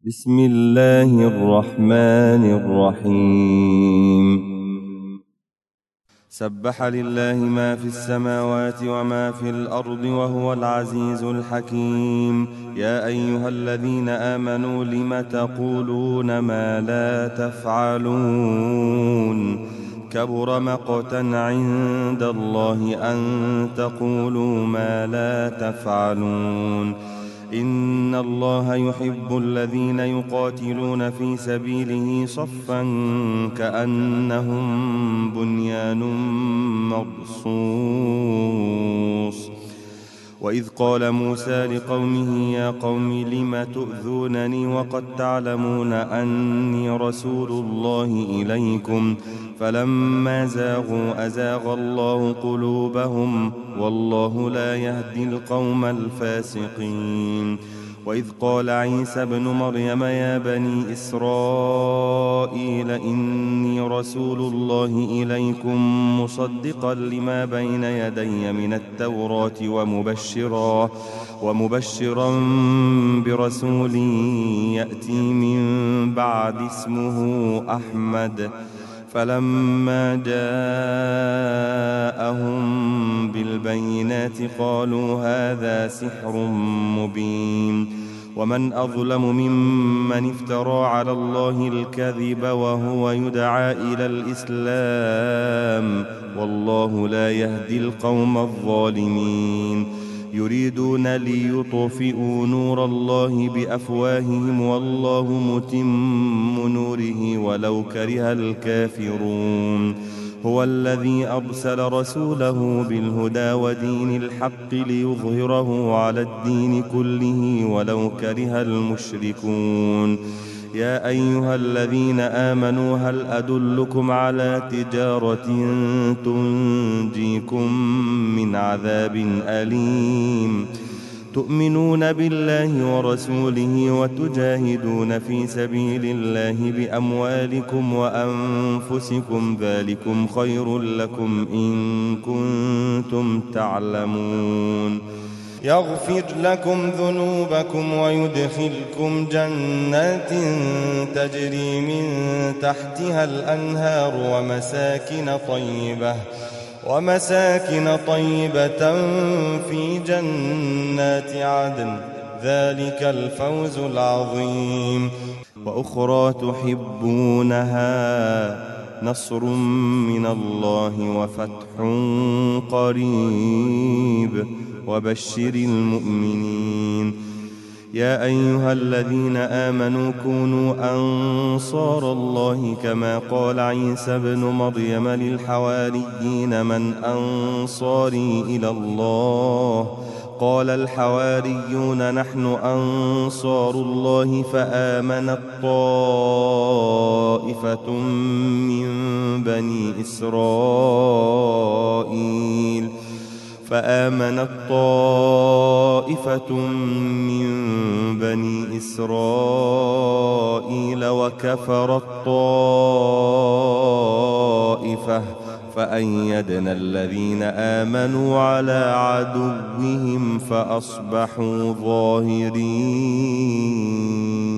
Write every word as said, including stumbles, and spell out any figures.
بسم الله الرحمن الرحيم. سبح لله ما في السماوات وما في الأرض وهو العزيز الحكيم. يا أيها الذين آمنوا لم تقولون ما لا تفعلون؟ كبر مقتا عند الله أن تقولوا ما لا تفعلون. إن الله يحب الذين يقاتلون في سبيله صفا كأنهم بنيان مرصوص. وإذ قال موسى لقومه يا قوم لم تؤذونني وقد تعلمون أني رسول الله إليكم فلما زاغوا أزاغ الله قلوبهم والله لا يهدي القوم الفاسقين. وإذ قال عيسى ابن مريم يا بني إسرائيل إني رسول الله إليكم مصدقا لما بين يدي من التوراة ومبشرا, ومبشرا برسول يأتي من بعد اسمه أحمد. فلما جاءهم بالبينات قالوا هذا سحر مبين. ومن أظلم ممن افترى على الله الكذب وهو يدعى إلى الإسلام والله لا يهدي القوم الظالمين. يريدون ليطفئوا نور الله بأفواههم والله متم نوره ولو كره الكافرون. هو الذي أرسل رسوله بالهدى ودين الحق ليظهره على الدين كله ولو كره المشركون. يا أيها الذين آمنوا هل أدلكم على تجارة تنجيكم من عذاب أليم؟ تؤمنون بالله ورسوله وتجاهدون في سبيل الله بأموالكم وأنفسكم ذلكم خير لكم إن كنتم تعلمون. يغفر لكم ذنوبكم ويدخلكم جنات تجري من تحتها الأنهار ومساكن طيبة ومساكن طيبة في جنات عدن ذلك الفوز العظيم. وأخرى تحبونها نصر من الله وفتح قريب وبشر المؤمنين. يا أيها الذين آمنوا كونوا أنصار الله كما قال عيسى ابن مريم للحواريين من أنصاري إلى الله؟ قال الحواريون نحن أنصار الله فآمنت طائفة من بني إسرائيل فآمنت طائفة من بني إسرائيل وكفرت طائفة فأيدنا الذين آمنوا على عدوهم فأصبحوا ظاهرين.